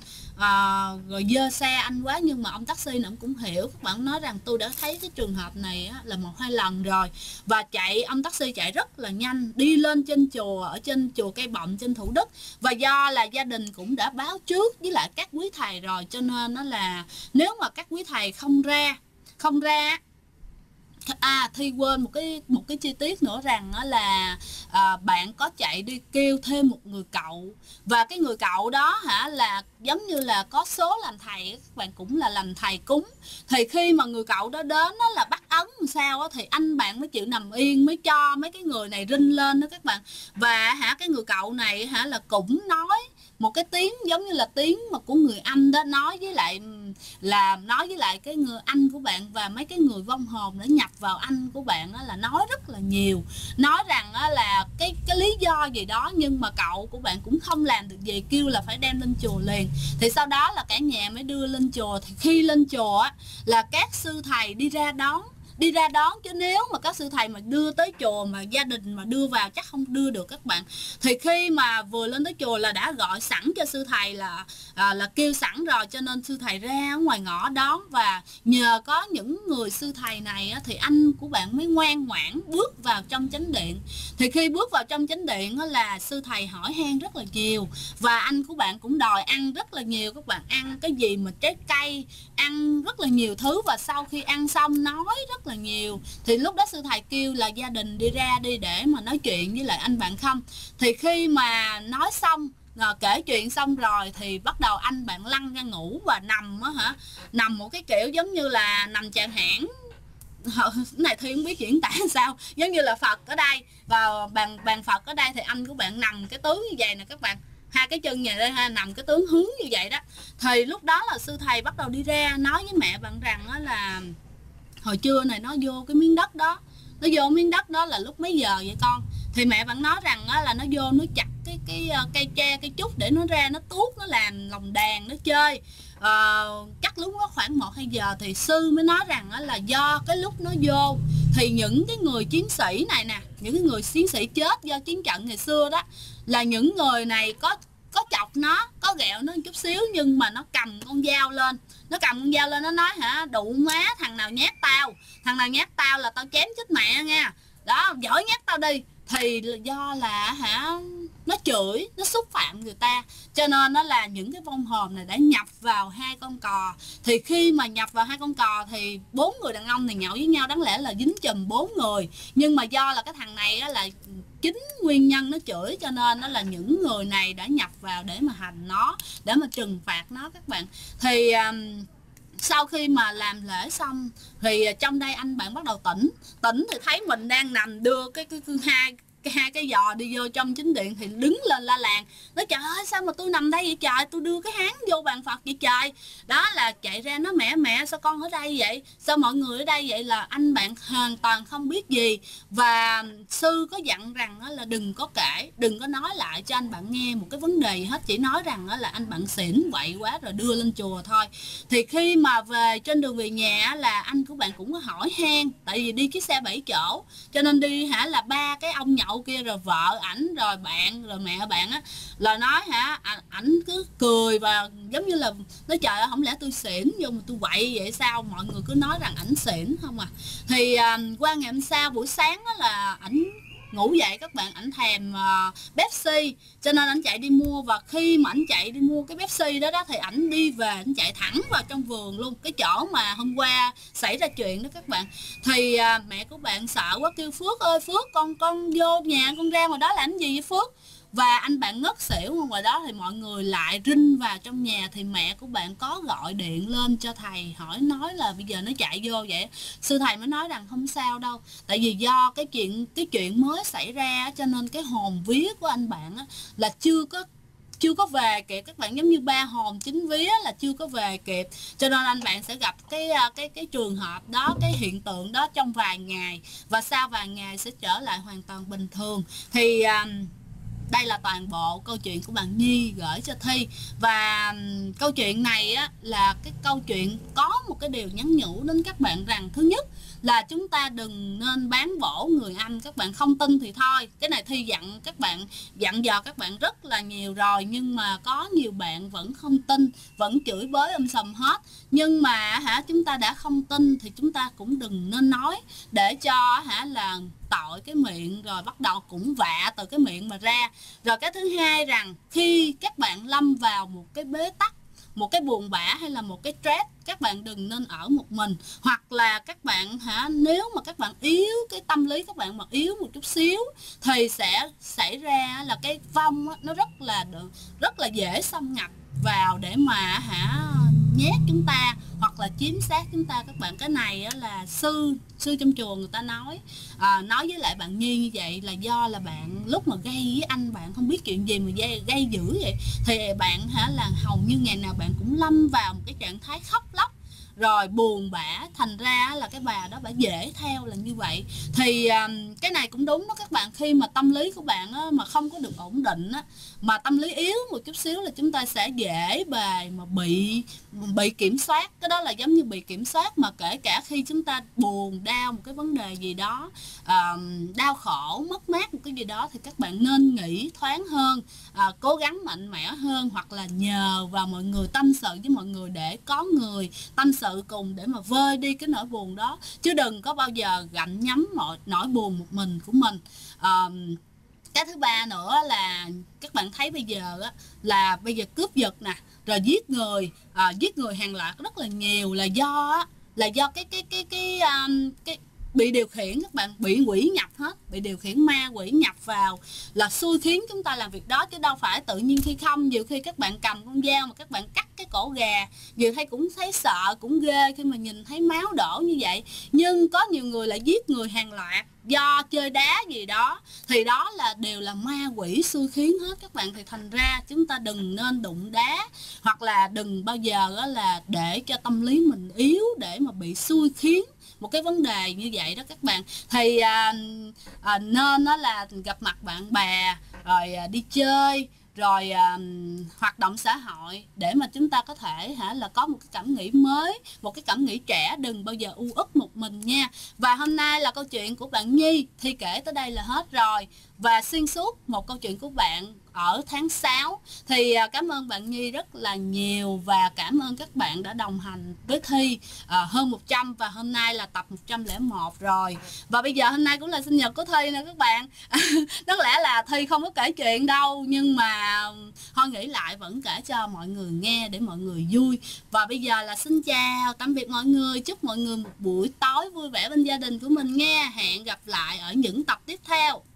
rồi dơ xe anh quá. Nhưng mà ông taxi này ông cũng hiểu. Các bạn nói rằng tôi đã thấy cái trường hợp này là 1-2 lần rồi. Và ông taxi chạy rất là nhanh, đi lên trên chùa, ở trên chùa Cây Bọng trên Thủ Đức. Và do là gia đình cũng đã báo trước với lại các quý thầy rồi, cho nên nó là nếu mà các quý thầy không ra Thi quên một cái chi tiết nữa, rằng là bạn có chạy đi kêu thêm một người cậu. Và cái người cậu đó là giống như là có số làm thầy, các bạn cũng là làm thầy cúng. Thì khi mà người cậu đó đến là bắt ấn làm sao thì anh bạn mới chịu nằm yên, mới cho mấy cái người này rinh lên đó các bạn. Và cái người cậu này là cũng nói một cái tiếng giống như là tiếng mà của người Anh đó, nói với lại cái người anh của bạn, và mấy cái người vong hồn đã nhập vào anh của bạn là nói rất là nhiều, nói rằng là cái lý do gì đó, nhưng mà cậu của bạn cũng không làm được gì, kêu là phải đem lên chùa liền. Thì sau đó là cả nhà mới đưa lên chùa. Thì khi lên chùa là các sư thầy đi ra đón, đi ra đón, chứ nếu mà các sư thầy mà đưa tới chùa mà gia đình mà đưa vào chắc không đưa được các bạn. Thì khi mà vừa lên tới chùa là đã gọi sẵn cho sư thầy là kêu sẵn rồi, cho nên sư thầy ra ngoài ngõ đón. Và nhờ có những người sư thầy này á, thì anh của bạn mới ngoan ngoãn bước vào trong chánh điện. Thì khi bước vào trong chánh điện á, là sư thầy hỏi han rất là nhiều, và anh của bạn cũng đòi ăn rất là nhiều các bạn, ăn cái gì mà trái cây, ăn rất là nhiều thứ. Và sau khi ăn xong nói rất là nhiều, thì lúc đó sư thầy kêu là gia đình đi ra đi để mà nói chuyện với lại anh bạn không. Thì khi mà nói xong, kể chuyện xong rồi thì bắt đầu anh bạn lăn ra ngủ và nằm á hả, nằm một cái kiểu giống như là nằm chạng hãng. Cái này Thi không biết diễn tả sao, giống như là Phật ở đây và bàn Phật ở đây, thì anh của bạn nằm cái tướng như vậy nè các bạn, hai cái chân về đây ha, nằm cái tướng hướng như vậy đó. Thì lúc đó là sư thầy bắt đầu đi ra nói với mẹ bạn rằng đó là hồi trưa này nó vô cái miếng đất đó, nó vô miếng đất đó là lúc mấy giờ vậy con? Thì mẹ bạn nói rằng đó là nó vô nó chặt cái cây tre cây trúc để nó ra nó tuốt, nó làm lồng đàn nó chơi. Chắc lúc đó khoảng 1-2 giờ thì sư mới nói rằng là do cái lúc nó vô thì những cái người chiến sĩ này nè, những cái người chiến sĩ chết do chiến trận ngày xưa đó, là những người này có chọc nó, có ghẹo nó một chút xíu, nhưng mà nó cầm con dao lên, nó nói hả, đụ má thằng nào nhát tao là tao chém chết mẹ nha, đó giỏi nhát tao đi. Thì do là hả, nó chửi, nó xúc phạm người ta, cho nên nó là những cái vong hồn này đã nhập vào hai con cò. Thì khi mà nhập vào hai con cò thì 4 người đàn ông này nhậu với nhau, đáng lẽ là dính chùm 4 người, nhưng mà do là cái thằng này á, là chính nguyên nhân nó chửi, cho nên nó là những người này đã nhập vào để mà hành nó, để mà trừng phạt nó các bạn. Thì sau khi mà làm lễ xong thì trong đây anh bạn bắt đầu tỉnh thì thấy mình đang nằm, đưa cái hai cái giò đi vô trong chính điện, thì đứng lên la làng nói trời ơi sao mà tôi nằm đây vậy trời, tôi đưa cái háng vô bàn Phật vậy trời. Đó là chạy ra nói mẹ sao con ở đây vậy, sao mọi người ở đây vậy, là anh bạn hoàn toàn không biết gì. Và sư có dặn rằng là đừng có kể, đừng có nói lại cho anh bạn nghe một cái vấn đề gì hết, chỉ nói rằng là anh bạn xỉn vậy quá rồi đưa lên chùa thôi. Thì khi mà về trên đường về nhà là anh của bạn cũng có hỏi han, tại vì đi chiếc xe 7 chỗ cho nên đi hả, là 3 cái ông nhậu kia rồi vợ ảnh rồi bạn rồi mẹ bạn á, là nói hả, ảnh cứ cười và giống như là nói trời ơi không lẽ tôi xỉn vô mà tôi quậy vậy sao, mọi người cứ nói rằng ảnh xỉn không à. Thì qua ngày hôm sau buổi sáng á là ảnh ngủ dậy các bạn, ảnh thèm Pepsi cho nên ảnh chạy đi mua. Và khi mà ảnh chạy đi mua cái Pepsi đó thì ảnh đi về, ảnh chạy thẳng vào trong vườn luôn, cái chỗ mà hôm qua xảy ra chuyện đó các bạn. Thì mẹ của bạn sợ quá kêu Phước ơi Phước, con vô nhà con ra ngoài đó làm gì vậy Phước. Và anh bạn ngất xỉu ngoài đó, thì mọi người lại rinh vào trong nhà. Thì mẹ của bạn có gọi điện lên cho thầy hỏi, nói là bây giờ nó chạy vô vậy. Sư thầy mới nói rằng không sao đâu, tại vì do cái chuyện mới xảy ra cho nên cái hồn vía của anh bạn á, là chưa có về kịp các bạn, giống như 3 hồn 9 vía là chưa có về kịp, cho nên anh bạn sẽ gặp cái trường hợp đó, cái hiện tượng đó trong vài ngày, và sau vài ngày sẽ trở lại hoàn toàn bình thường. Thì đây là toàn bộ câu chuyện của bạn Nhi gửi cho Thi. Và câu chuyện này á, là cái câu chuyện có một cái điều nhắn nhủ đến các bạn rằng, thứ nhất là chúng ta đừng nên bán bổ người anh. Các bạn không tin thì thôi, cái này Thi dặn các bạn, dặn dò các bạn rất là nhiều rồi, nhưng mà có nhiều bạn vẫn không tin, vẫn chửi bới sầm hết. Nhưng mà chúng ta đã không tin thì chúng ta cũng đừng nên nói, để cho là tội cái miệng, rồi bắt đầu cũng vạ từ cái miệng mà ra. Rồi cái thứ hai rằng, khi các bạn lâm vào một cái bế tắc, một cái buồn bã hay là một cái stress, các bạn đừng nên ở một mình. Hoặc là các bạn nếu mà các bạn yếu, cái tâm lý các bạn mà yếu một chút xíu thì sẽ xảy ra là cái vong nó rất là dễ xâm nhập vào để mà nhét chúng ta hoặc là chiếm xác chúng ta các bạn. Cái này là sư trong chùa người ta nói với lại bạn Nhi như vậy, là do là bạn lúc mà gây với anh bạn không biết chuyện gì mà gây dữ vậy, thì bạn là hầu như ngày nào bạn cũng lâm vào một cái trạng thái khóc lóc, rồi buồn bã, thành ra là cái bà đó bà dễ theo là như vậy. Thì cái này cũng đúng đó các bạn, khi mà tâm lý của bạn á, mà không có được ổn định á, mà tâm lý yếu một chút xíu là chúng ta sẽ dễ bề mà bị kiểm soát. Cái đó là giống như bị kiểm soát, mà kể cả khi chúng ta buồn đau một cái vấn đề gì đó, đau khổ mất mát một cái gì đó, thì các bạn nên nghĩ thoáng hơn, cố gắng mạnh mẽ hơn, hoặc là nhờ vào mọi người, tâm sự với mọi người để có người tâm sự cùng để mà vơi đi cái nỗi buồn đó, chứ đừng có bao giờ gặm nhấm mọi nỗi buồn một mình của mình. Cái thứ ba nữa là các bạn thấy bây giờ á, là bây giờ cướp giật nè, rồi giết người hàng loạt rất là nhiều, là do cái bị điều khiển. Các bạn bị quỷ nhập hết, bị điều khiển, ma quỷ nhập vào là xui khiến chúng ta làm việc đó, chứ đâu phải tự nhiên khi không. Nhiều khi các bạn cầm con dao mà các bạn cắt cái cổ gà, nhiều khi cũng thấy sợ, cũng ghê khi mà nhìn thấy máu đổ như vậy. Nhưng có nhiều người lại giết người hàng loạt do chơi đá gì đó, thì đó là đều là ma quỷ xui khiến hết các bạn. Thì thành ra chúng ta đừng nên đụng đá, hoặc là đừng bao giờ là để cho tâm lý mình yếu để mà bị xui khiến một cái vấn đề như vậy đó các bạn. Thì nên đó là gặp mặt bạn bè, rồi đi chơi, rồi hoạt động xã hội, để mà chúng ta có thể là có một cái cảm nghĩ mới, một cái cảm nghĩ trẻ, đừng bao giờ u uất một mình nha. Và hôm nay là câu chuyện của bạn Nhi thì kể tới đây là hết rồi, và xuyên suốt một câu chuyện của bạn ở tháng 6. Thì cảm ơn bạn Nhi rất là nhiều, và cảm ơn các bạn đã đồng hành với Thi hơn 100, và hôm nay là tập 101 rồi. Và bây giờ hôm nay cũng là sinh nhật của Thi nè các bạn. Đáng lẽ là Thi không có kể chuyện đâu, nhưng mà thôi nghĩ lại vẫn kể cho mọi người nghe để mọi người vui. Và bây giờ là xin chào tạm biệt mọi người, chúc mọi người một buổi tối vui vẻ bên gia đình của mình nghe. Hẹn gặp lại ở những tập tiếp theo.